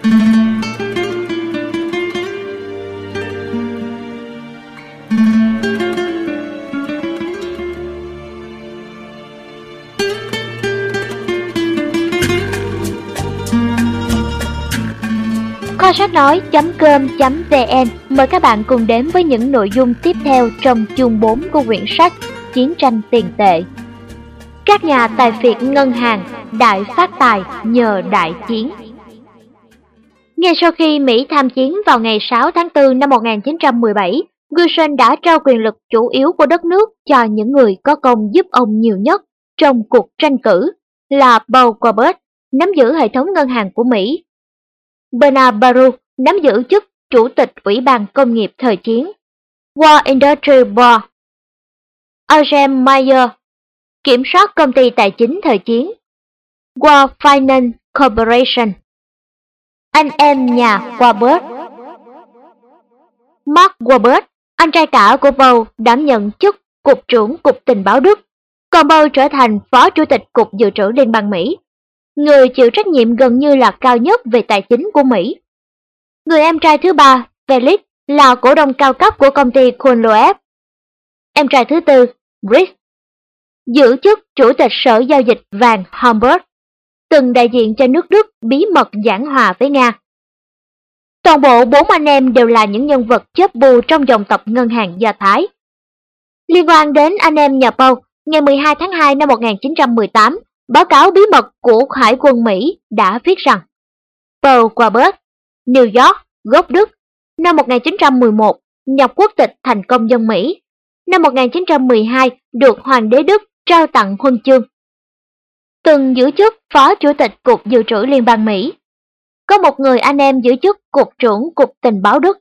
Kho sách nói.com.vn mời các bạn cùng đến với những nội dung tiếp theo trong chương 4 của quyển sách Chiến tranh tiền tệ. Các nhà tài phiệt ngân hàng đại phát tài nhờ đại chiến. Ngay sau khi Mỹ tham chiến vào ngày 6 tháng 4 năm 1917, Wilson đã trao quyền lực chủ yếu của đất nước cho những người có công giúp ông nhiều nhất trong cuộc tranh cử là Paul Colbert, nắm giữ hệ thống ngân hàng của Mỹ, Bernard Baruch nắm giữ chức Chủ tịch Ủy ban Công nghiệp thời chiến, War Industry Board, Eugene Meyer kiểm soát công ty tài chính thời chiến, War Finance Corporation, anh em nhà Colbert. Mark Colbert, anh trai cả của Paul, đảm nhận chức Cục trưởng Cục Tình báo Đức, còn Paul trở thành Phó Chủ tịch Cục Dự trữ Liên bang Mỹ, người chịu trách nhiệm gần như là cao nhất về tài chính của Mỹ. Người em trai thứ ba, Felix, là cổ đông cao cấp của công ty Conloeb. Em trai thứ tư, Britt, giữ chức Chủ tịch Sở Giao dịch vàng Hamburg, từng đại diện cho nước Đức bí mật giảng hòa với Nga. Toàn bộ 4 anh em đều là những nhân vật chớp bù trong dòng tộc ngân hàng Do Thái. Liên quan đến anh em nhà Paul, ngày 12 tháng 2 năm 1918, báo cáo bí mật của Hải quân Mỹ đã viết rằng Paul Colbert, New York, gốc Đức, năm 1911 nhập quốc tịch thành công dân Mỹ, năm 1912 được Hoàng đế Đức trao tặng huân chương. Từng giữ chức Phó Chủ tịch Cục Dự trữ Liên bang Mỹ. Có một người anh em giữ chức Cục trưởng Cục Tình báo Đức.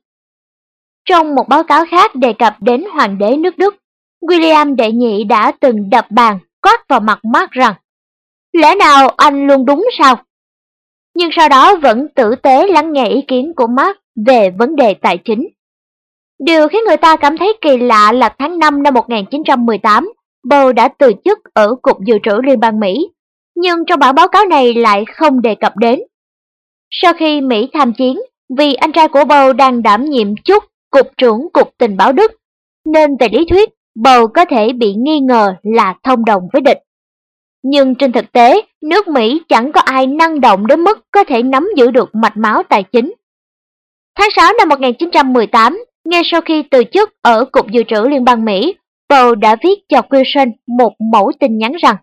Trong một báo cáo khác đề cập đến Hoàng đế nước Đức, William đệ nhị đã từng đập bàn quát vào mặt Mark rằng lẽ nào anh luôn đúng sao? Nhưng sau đó vẫn tử tế lắng nghe ý kiến của Mark về vấn đề tài chính. Điều khiến người ta cảm thấy kỳ lạ là tháng 5 năm 1918, Paul đã từ chức ở Cục Dự trữ Liên bang Mỹ, nhưng trong bản báo cáo này lại không đề cập đến. Sau khi Mỹ tham chiến, vì anh trai của Paul đang đảm nhiệm chức Cục trưởng Cục Tình báo Đức, nên về lý thuyết, Paul có thể bị nghi ngờ là thông đồng với địch. Nhưng trên thực tế, nước Mỹ chẳng có ai năng động đến mức có thể nắm giữ được mạch máu tài chính. Tháng 6 năm 1918, ngay sau khi từ chức ở Cục Dự trữ Liên bang Mỹ, Paul đã viết cho Wilson một mẫu tin nhắn rằng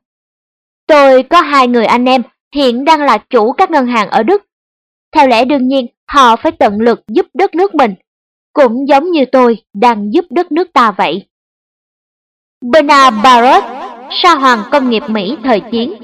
tôi có 2 người anh em hiện đang là chủ các ngân hàng ở Đức. Theo lẽ đương nhiên, họ phải tận lực giúp đất nước mình, cũng giống như tôi đang giúp đất nước ta vậy. Bernard Baruch, sa hoàng công nghiệp Mỹ thời chiến.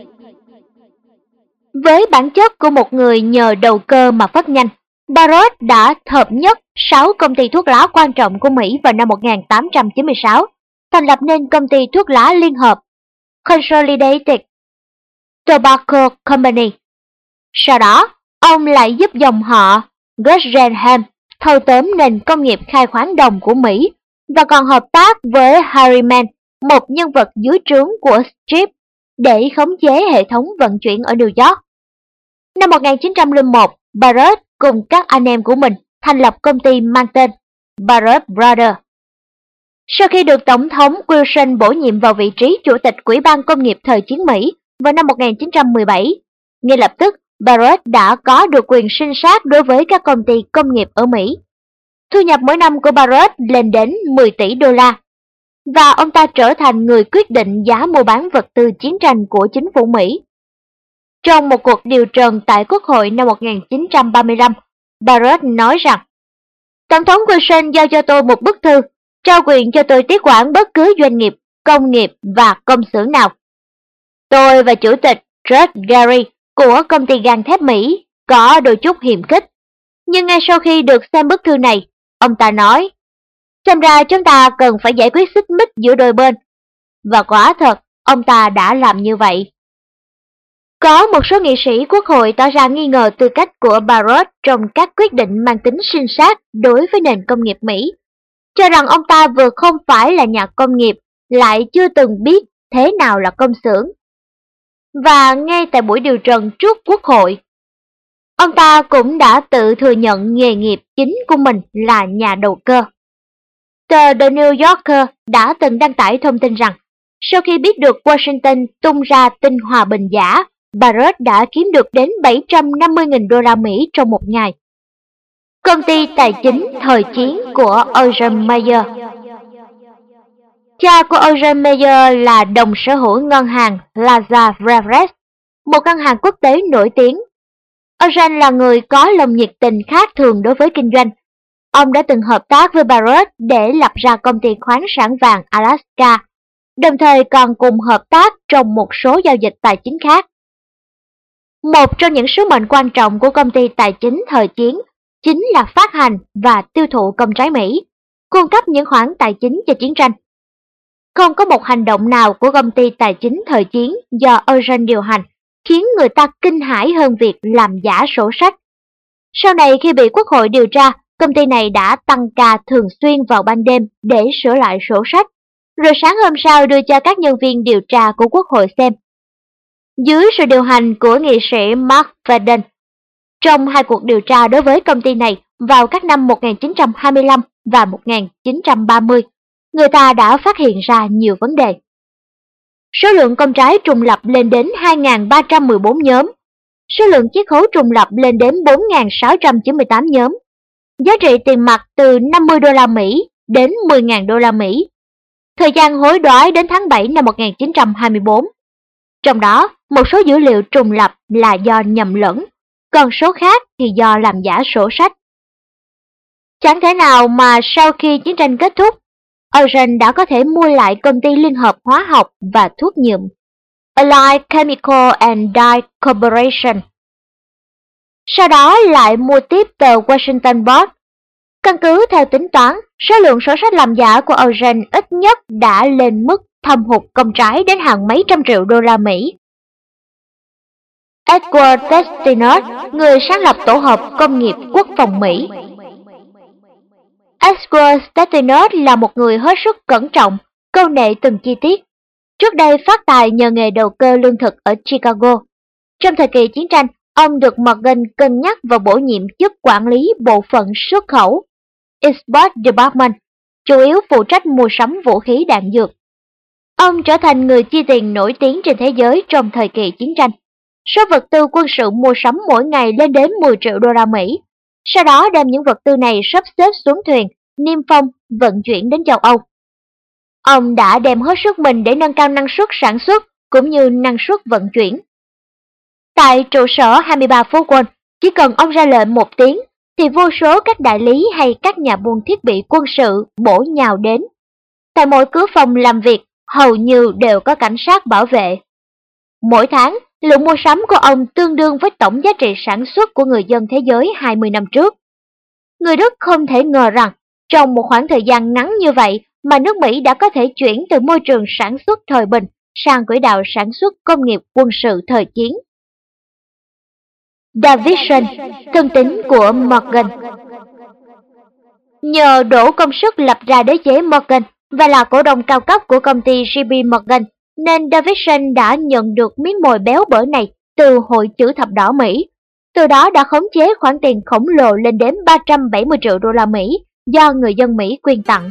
Với bản chất của một người nhờ đầu cơ mà phát nhanh, Baruch đã hợp nhất 6 công ty thuốc lá quan trọng của Mỹ vào năm 1896, thành lập nên công ty thuốc lá liên hợp Consolidated Tobacco Company. Sau đó, ông lại giúp dòng họ Guggenheim thâu tóm nền công nghiệp khai khoáng đồng của Mỹ và còn hợp tác với Harriman, một nhân vật dưới trướng của Strip, để khống chế hệ thống vận chuyển ở New York. Năm 1901, Baruch cùng các anh em của mình thành lập công ty mang tên Baruch Brothers. Sau khi được Tổng thống Wilson bổ nhiệm vào vị trí Chủ tịch Ủy ban Công nghiệp thời chiến Mỹ vào năm 1917, ngay lập tức Baruch đã có được quyền sinh sát đối với các công ty công nghiệp ở Mỹ. Thu nhập mỗi năm của Baruch lên đến 10 tỷ đô la, và ông ta trở thành người quyết định giá mua bán vật tư chiến tranh của chính phủ Mỹ. Trong một cuộc điều trần tại Quốc hội năm 1935, Baruch nói rằng Tổng thống Wilson giao cho tôi một bức thư, trao quyền cho tôi tiếp quản bất cứ doanh nghiệp, công nghiệp và công xưởng nào. Tôi và Chủ tịch George Gary của công ty gang thép Mỹ có đôi chút hiềm khích. Nhưng ngay sau khi được xem bức thư này, ông ta nói, xem ra chúng ta cần phải giải quyết xích mích giữa đôi bên. Và quả thật, ông ta đã làm như vậy. Có một số nghị sĩ quốc hội tỏ ra nghi ngờ tư cách của Baruch trong các quyết định mang tính sinh sát đối với nền công nghiệp Mỹ, cho rằng ông ta vừa không phải là nhà công nghiệp, lại chưa từng biết thế nào là công xưởng. Và ngay tại buổi điều trần trước Quốc hội, Ông ta cũng đã tự thừa nhận nghề nghiệp chính của mình là nhà đầu cơ. Tờ The New Yorker đã từng đăng tải thông tin rằng, sau khi biết được Washington tung ra tin hòa bình giả, Barrett đã kiếm được đến 750.000 đô la Mỹ trong một ngày. Công ty tài chính thời chiến của Eugene Meyer. Cha của Eugene Meyer là đồng sở hữu ngân hàng Lazard Breves, một ngân hàng quốc tế nổi tiếng. Eugene là người có lòng nhiệt tình khác thường đối với kinh doanh. Ông đã từng hợp tác với Barrett để lập ra công ty khoáng sản vàng Alaska, đồng thời còn cùng hợp tác trong một số giao dịch tài chính khác. Một trong những sứ mệnh quan trọng của công ty tài chính thời chiến chính là phát hành và tiêu thụ công trái Mỹ, cung cấp những khoản tài chính cho chiến tranh. Không có một hành động nào của công ty tài chính thời chiến do Eugene điều hành khiến người ta kinh hãi hơn việc làm giả sổ sách. Sau này khi bị Quốc hội điều tra, công ty này đã tăng ca thường xuyên vào ban đêm để sửa lại sổ sách, rồi sáng hôm sau đưa cho các nhân viên điều tra của Quốc hội xem. Dưới sự điều hành của nghị sĩ Mark Fadden, trong hai cuộc điều tra đối với công ty này vào các năm 1925 và 1930, người ta đã phát hiện ra nhiều vấn đề. Số lượng công trái trùng lập lên đến 2.314 nhóm, số lượng chiết khấu trùng lập lên đến 4.698 nhóm, giá trị tiền mặt từ 50 đô la Mỹ đến 10.000 đô la Mỹ. Thời gian hối đoái đến tháng 7 năm 1924. Trong đó, một số dữ liệu trùng lập là do nhầm lẫn, còn số khác thì do làm giả sổ sách. Chẳng thể nào mà sau khi chiến tranh kết thúc, Eugene đã có thể mua lại công ty liên hợp hóa học và thuốc nhuộm Allied Chemical and Dye Corporation. Sau đó lại mua tiếp tờ Washington Post. Căn cứ theo tính toán, số lượng sổ sách làm giả của Eugene ít nhất đã lên mức thâm hụt công trái đến hàng mấy trăm triệu đô la Mỹ. Edward Testinot, người sáng lập tổ hợp công nghiệp quốc phòng Mỹ. Edward Testinot là một người hết sức cẩn trọng, câu nệ từng chi tiết. Trước đây phát tài nhờ nghề đầu cơ lương thực ở Chicago. Trong thời kỳ chiến tranh, ông được Morgan cân nhắc và bổ nhiệm chức quản lý bộ phận xuất khẩu Export Department, chủ yếu phụ trách mua sắm vũ khí đạn dược. Ông trở thành người chi tiền nổi tiếng trên thế giới trong thời kỳ chiến tranh. Số vật tư quân sự mua sắm mỗi ngày lên đến 10 triệu đô la Mỹ. Sau đó đem những vật tư này sắp xếp xuống thuyền, niêm phong, vận chuyển đến châu Âu. Ông đã đem hết sức mình để nâng cao năng suất sản xuất cũng như năng suất vận chuyển. Tại trụ sở 23 phố Wall, chỉ cần ông ra lệnh một tiếng, thì vô số các đại lý hay các nhà buôn thiết bị quân sự bổ nhào đến. Tại mỗi cửa phòng làm việc, hầu như đều có cảnh sát bảo vệ. Mỗi tháng, lượng mua sắm của ông tương đương với tổng giá trị sản xuất của người dân thế giới 20 năm trước. Người Đức không thể ngờ rằng, trong một khoảng thời gian ngắn như vậy mà nước Mỹ đã có thể chuyển từ môi trường sản xuất thời bình sang quỹ đạo sản xuất công nghiệp quân sự thời chiến. Davidson, thân tín của Morgan. Nhờ đổ công sức lập ra đế chế Morgan và là cổ đông cao cấp của công ty JP Morgan, nên Davidson đã nhận được miếng mồi béo bở này từ Hội Chữ Thập Đỏ Mỹ. Từ đó đã khống chế khoản tiền khổng lồ lên đến 370 triệu đô la Mỹ do người dân Mỹ quyên tặng.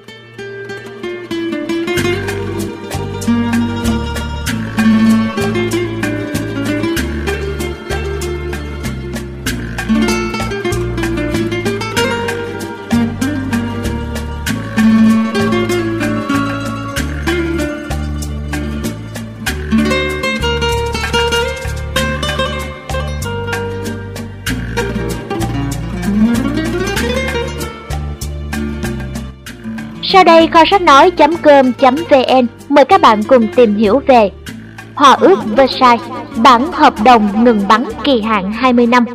Sau đây kho sách nói.com.vn mời các bạn cùng tìm hiểu về Hòa ước Versailles, bản hợp đồng ngừng bắn kỳ hạn 20 năm.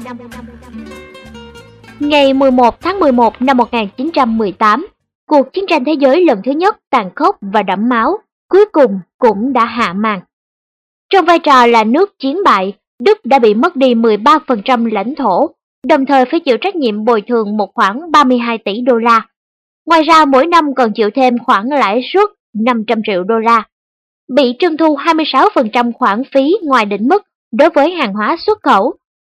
Ngày 11 tháng 11 năm 1918, cuộc chiến tranh thế giới lần thứ nhất tàn khốc và đẫm máu cuối cùng cũng đã hạ màn. Trong vai trò là nước chiến bại, Đức đã bị mất đi 13% lãnh thổ, đồng thời phải chịu trách nhiệm bồi thường một khoản 32 tỷ đô la. Ngoài ra mỗi năm còn chịu thêm khoản lãi suất 500 triệu đô la. Bị trưng thu 26% khoản phí ngoài định mức đối với hàng hóa xuất khẩu,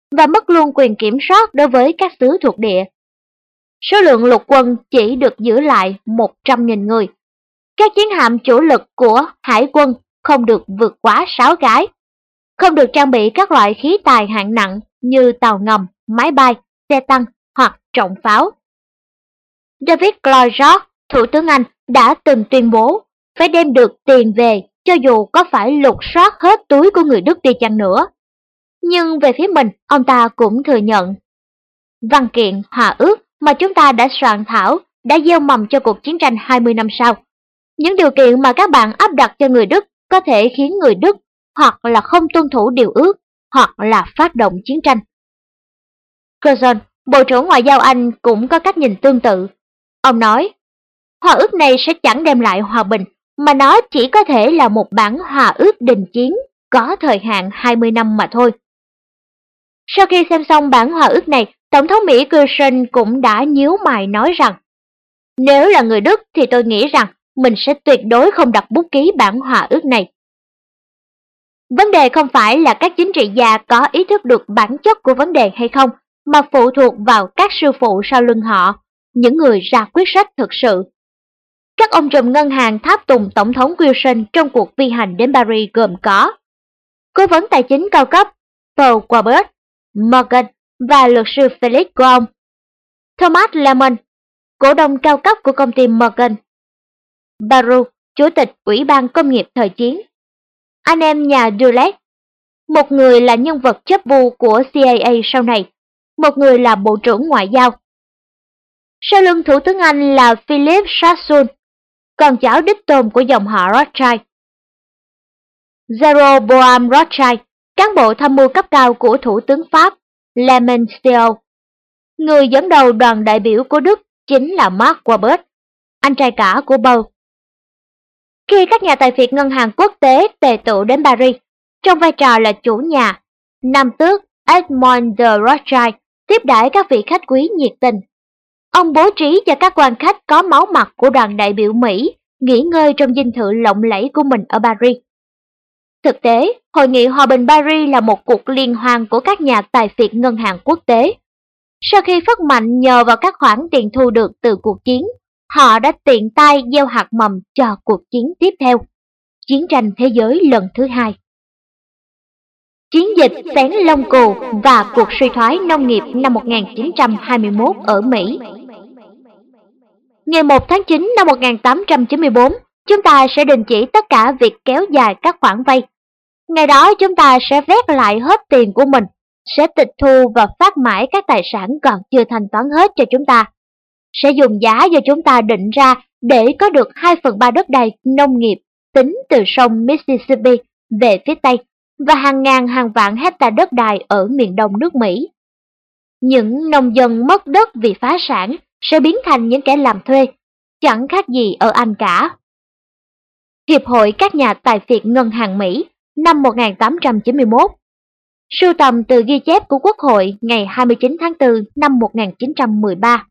và mất luôn quyền kiểm soát đối với các xứ thuộc địa. Số lượng lục quân chỉ được giữ lại 100.000 người. Các chiến hạm chủ lực của hải quân không được vượt quá 6 cái, không được trang bị các loại khí tài hạng nặng như tàu ngầm, máy bay, xe tăng hoặc trọng pháo. David Lloyd George, Thủ tướng Anh, đã từng tuyên bố phải đem được tiền về cho dù có phải lục soát hết túi của người Đức đi chăng nữa. Nhưng về phía mình, ông ta cũng thừa nhận văn kiện hòa ước mà chúng ta đã soạn thảo đã gieo mầm cho cuộc chiến tranh 20 năm sau. Những điều kiện mà các bạn áp đặt cho người Đức có thể khiến người Đức hoặc là không tuân thủ điều ước hoặc là phát động chiến tranh. Curzon, Bộ trưởng Ngoại giao Anh cũng có cách nhìn tương tự. Ông nói, hòa ước này sẽ chẳng đem lại hòa bình, mà nó chỉ có thể là một bản hòa ước đình chiến có thời hạn 20 năm mà thôi. Sau khi xem xong bản hòa ước này, Tổng thống Mỹ Curzon cũng đã nhíu mày nói rằng, nếu là người Đức thì tôi nghĩ rằng mình sẽ tuyệt đối không đặt bút ký bản hòa ước này. Vấn đề không phải là các chính trị gia có ý thức được bản chất của vấn đề hay không, mà phụ thuộc vào các sư phụ sau lưng họ, những người ra quyết sách thực sự. Các ông trùm ngân hàng tháp tùng Tổng thống Wilson trong cuộc vi hành đến Paris gồm có cố vấn tài chính cao cấp Paul Quabert, Morgan và luật sư Felix của ông, Thomas Lemon, cổ đông cao cấp của công ty Morgan, Baru, chủ tịch Ủy ban Công nghiệp thời chiến, anh em nhà Dulles, một người là nhân vật chấp vu của CIA sau này, một người là Bộ trưởng Ngoại giao. Sau lưng Thủ tướng Anh là Philip Sassoon, con cháu đích tôn của dòng họ Rothschild. Jeroboam Rothschild, cán bộ tham mưu cấp cao của Thủ tướng Pháp Clement Stiel. Người dẫn đầu đoàn đại biểu của Đức chính là Mark Wahlberg, anh trai cả của Paul. Khi các nhà tài phiệt ngân hàng quốc tế tề tụ đến Paris, trong vai trò là chủ nhà, nam tước Edmond de Rothschild tiếp đãi các vị khách quý nhiệt tình. Ông bố trí cho các quan khách có máu mặt của đoàn đại biểu Mỹ nghỉ ngơi trong dinh thự lộng lẫy của mình ở Paris. Thực tế, Hội nghị Hòa bình Paris là một cuộc liên hoan của các nhà tài phiệt ngân hàng quốc tế. Sau khi phát mạnh nhờ vào các khoản tiền thu được từ cuộc chiến, họ đã tiện tay gieo hạt mầm cho cuộc chiến tiếp theo, chiến tranh thế giới lần thứ hai. Chiến dịch xén lông cừu và cuộc suy thoái nông nghiệp năm 1921 ở Mỹ. Ngày 1 tháng 9 năm 1894, chúng ta sẽ đình chỉ tất cả việc kéo dài các khoản vay. Ngày đó chúng ta sẽ vét lại hết tiền của mình, sẽ tịch thu và phát mãi các tài sản còn chưa thanh toán hết cho chúng ta. Sẽ dùng giá do chúng ta định ra để có được 2/3 đất đai nông nghiệp tính từ sông Mississippi về phía Tây và hàng ngàn hàng vạn hecta đất đai ở miền đông nước Mỹ. Những nông dân mất đất vì phá sản sẽ biến thành những kẻ làm thuê, chẳng khác gì ở Anh cả. Hiệp hội các nhà tài phiệt ngân hàng Mỹ năm 1891. Sưu tầm từ ghi chép của Quốc hội ngày 29 tháng 4 năm 1913.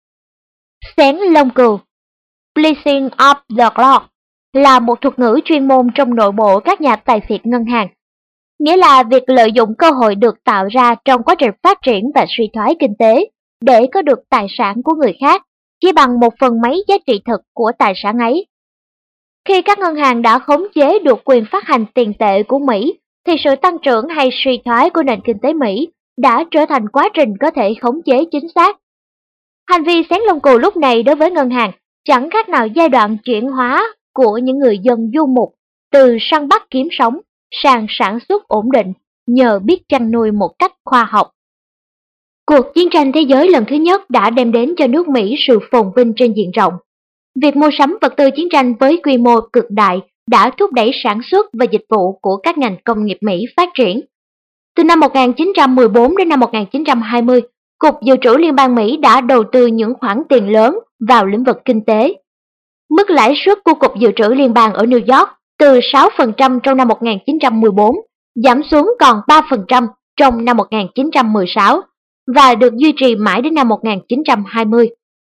Xén lông cừu, bleaching of the cloth, là một thuật ngữ chuyên môn trong nội bộ các nhà tài phiệt ngân hàng, nghĩa là việc lợi dụng cơ hội được tạo ra trong quá trình phát triển và suy thoái kinh tế để có được tài sản của người khác chỉ bằng 1/mấy giá trị thực của tài sản ấy. Khi các ngân hàng đã khống chế được quyền phát hành tiền tệ của Mỹ, thì sự tăng trưởng hay suy thoái của nền kinh tế Mỹ đã trở thành quá trình có thể khống chế chính xác. Hành vi xén lông cừu lúc này đối với ngân hàng chẳng khác nào giai đoạn chuyển hóa của những người dân du mục từ săn bắt kiếm sống sang sản xuất ổn định nhờ biết chăn nuôi một cách khoa học. Cuộc chiến tranh thế giới lần thứ nhất đã đem đến cho nước Mỹ sự phồn vinh trên diện rộng. Việc mua sắm vật tư chiến tranh với quy mô cực đại đã thúc đẩy sản xuất và dịch vụ của các ngành công nghiệp Mỹ phát triển. Từ năm 1914 đến năm 1920, Cục Dự trữ Liên bang Mỹ đã đầu tư những khoản tiền lớn vào lĩnh vực kinh tế. Mức lãi suất của Cục Dự trữ Liên bang ở New York từ 6% trong năm 1914 giảm xuống còn 3% trong năm 1916 và được duy trì mãi đến năm 1920.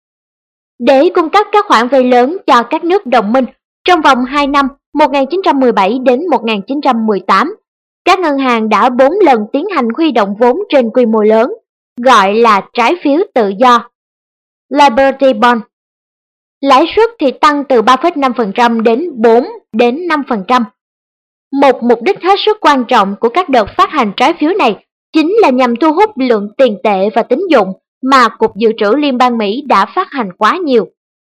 Để cung cấp các khoản vay lớn cho các nước đồng minh trong vòng 2 năm 1917 đến 1918, các ngân hàng đã 4 lần tiến hành huy động vốn trên quy mô lớn, gọi là trái phiếu tự do, Liberty Bond. Lãi suất thì tăng từ 3,5% đến 4 đến 5%. Một mục đích hết sức quan trọng của các đợt phát hành trái phiếu này chính là nhằm thu hút lượng tiền tệ và tín dụng mà Cục Dự trữ Liên bang Mỹ đã phát hành quá nhiều.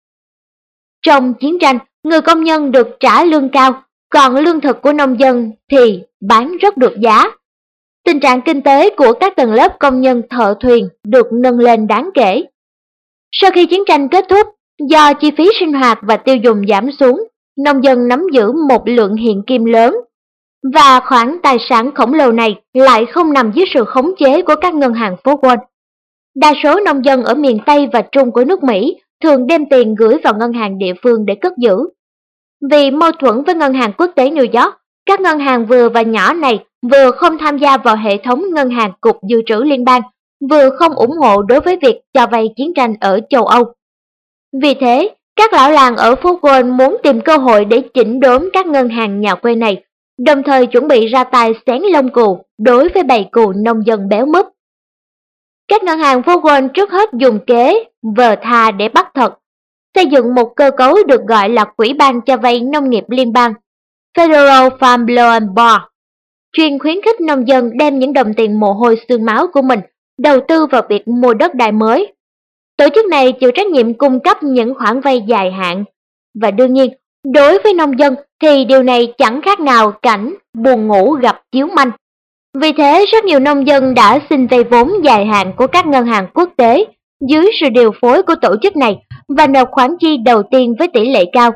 Trong chiến tranh, người công nhân được trả lương cao, còn lương thực của nông dân thì bán rất được giá. Tình trạng kinh tế của các tầng lớp công nhân thợ thuyền được nâng lên đáng kể. Sau khi chiến tranh kết thúc, do chi phí sinh hoạt và tiêu dùng giảm xuống, nông dân nắm giữ một lượng hiện kim lớn, và khoản tài sản khổng lồ này lại không nằm dưới sự khống chế của các ngân hàng phố Wall. Đa số nông dân ở miền Tây và Trung của nước Mỹ thường đem tiền gửi vào ngân hàng địa phương để cất giữ. Vì mâu thuẫn với ngân hàng quốc tế New York, các ngân hàng vừa và nhỏ này vừa không tham gia vào hệ thống ngân hàng Cục Dự trữ Liên bang, vừa không ủng hộ đối với việc cho vay chiến tranh ở châu Âu. Vì thế, các lão làng ở phố Wall muốn tìm cơ hội để chỉnh đốn các ngân hàng nhà quê này, đồng thời chuẩn bị ra tay xén lông cừu đối với bầy cừu nông dân béo múp. Các ngân hàng phố Wall trước hết dùng kế vờ thà để bắt thật, xây dựng một cơ cấu được gọi là Quỹ ban cho vay nông nghiệp liên bang, Federal Farm Loan Board, chuyên khuyến khích nông dân đem những đồng tiền mồ hôi xương máu của mình đầu tư vào việc mua đất đai mới. Tổ chức này chịu trách nhiệm cung cấp những khoản vay dài hạn, và đương nhiên, đối với nông dân thì điều này chẳng khác nào cảnh buồn ngủ gặp chiếu manh. Vì thế, rất nhiều nông dân đã xin vay vốn dài hạn của các ngân hàng quốc tế dưới sự điều phối của tổ chức này và nộp khoản chi đầu tiên với tỷ lệ cao.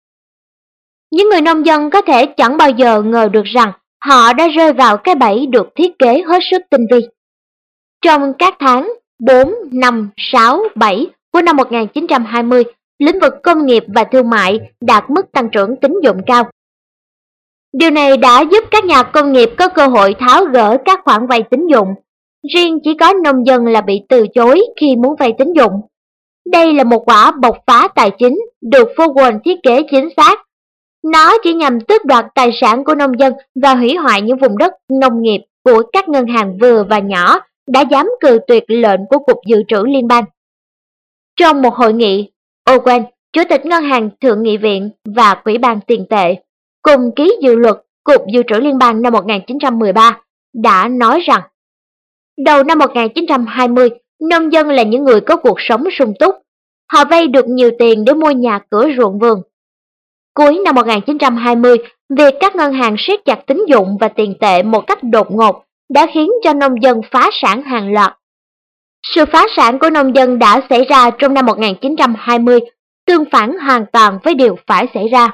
Những người nông dân có thể chẳng bao giờ ngờ được rằng họ đã rơi vào cái bẫy được thiết kế hết sức tinh vi. Trong các tháng 4, 5, 6, 7 của năm 1920, lĩnh vực công nghiệp và thương mại đạt mức tăng trưởng tín dụng cao. Điều này đã giúp các nhà công nghiệp có cơ hội tháo gỡ các khoản vay tín dụng. Riêng chỉ có nông dân là bị từ chối khi muốn vay tín dụng. Đây là một quả bộc phá tài chính được phố Wall thiết kế chính xác. Nó chỉ nhằm tước đoạt tài sản của nông dân và hủy hoại những vùng đất nông nghiệp của các ngân hàng vừa và nhỏ đã dám cự tuyệt lệnh của Cục Dự trữ Liên bang. Trong một hội nghị, Owen, Chủ tịch Ngân hàng Thượng nghị viện và Quỹ ban tiền tệ, cùng ký dự luật Cục Dự trữ Liên bang năm 1913, đã nói rằng đầu năm 1920, nông dân là những người có cuộc sống sung túc. Họ vay được nhiều tiền để mua nhà cửa ruộng vườn. Cuối năm 1920, việc các ngân hàng siết chặt tín dụng và tiền tệ một cách đột ngột đã khiến cho nông dân phá sản hàng loạt. Sự phá sản của nông dân đã xảy ra trong năm 1920, tương phản hoàn toàn với điều phải xảy ra.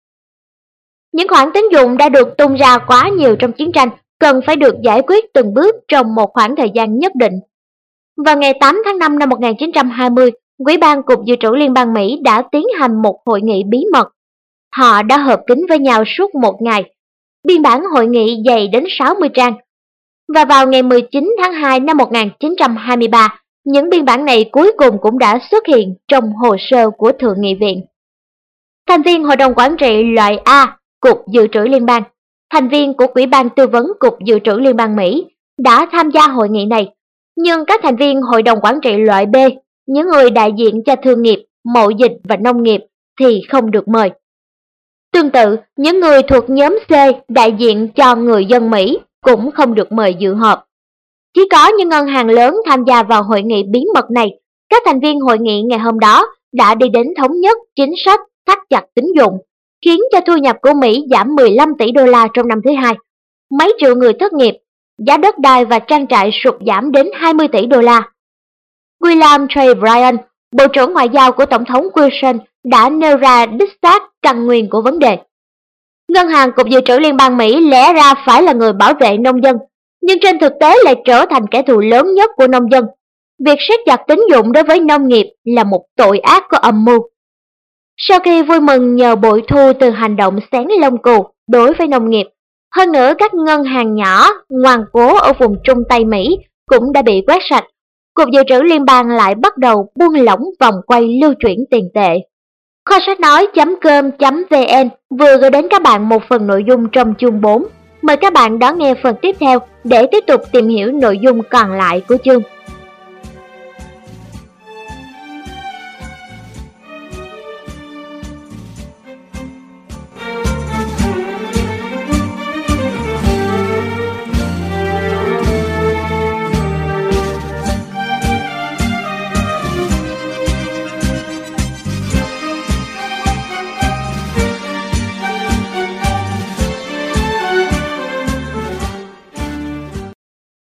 Những khoản tín dụng đã được tung ra quá nhiều trong chiến tranh cần phải được giải quyết từng bước trong một khoảng thời gian nhất định. Vào ngày 8 tháng 5 năm 1920, Ủy ban Cục Dự trữ Liên bang Mỹ đã tiến hành một hội nghị bí mật. Họ đã họp kín với nhau suốt một ngày. Biên bản hội nghị dày đến 60 trang. Và vào ngày 19 tháng 2 năm 1923, những biên bản này cuối cùng cũng đã xuất hiện trong hồ sơ của Thượng nghị viện. Thành viên Hội đồng Quản trị loại A, Cục Dự trữ Liên bang, thành viên của Ủy ban Tư vấn Cục Dự trữ Liên bang Mỹ đã tham gia hội nghị này, nhưng các thành viên Hội đồng Quản trị loại B, những người đại diện cho thương nghiệp, mậu dịch và nông nghiệp thì không được mời. Tương tự, những người thuộc nhóm C đại diện cho người dân Mỹ cũng không được mời dự họp. Chỉ có những ngân hàng lớn tham gia vào hội nghị bí mật này. Các thành viên hội nghị ngày hôm đó đã đi đến thống nhất chính sách thắt chặt tín dụng, khiến cho thu nhập của Mỹ giảm 15 tỷ đô la trong năm thứ hai. Mấy triệu người thất nghiệp, giá đất đai và trang trại sụt giảm đến 20 tỷ đô la. William J. Bryan, Bộ trưởng Ngoại giao của Tổng thống Wilson, đã nêu ra đích xác căn nguyên của vấn đề. Ngân hàng Cục Dự trữ Liên bang Mỹ lẽ ra phải là người bảo vệ nông dân, nhưng trên thực tế lại trở thành kẻ thù lớn nhất của nông dân. Việc siết chặt tín dụng đối với nông nghiệp là một tội ác có âm mưu. Sau khi vui mừng nhờ bội thu từ hành động xén lông cừu đối với nông nghiệp, hơn nữa các ngân hàng nhỏ ngoan cố ở vùng Trung Tây Mỹ cũng đã bị quét sạch, Cục Dự trữ Liên bang lại bắt đầu buông lỏng vòng quay lưu chuyển tiền tệ. Kho sách nói.com.vn vừa gửi đến các bạn một phần nội dung trong chương 4. Mời các bạn đón nghe phần tiếp theo để tiếp tục tìm hiểu nội dung còn lại của chương.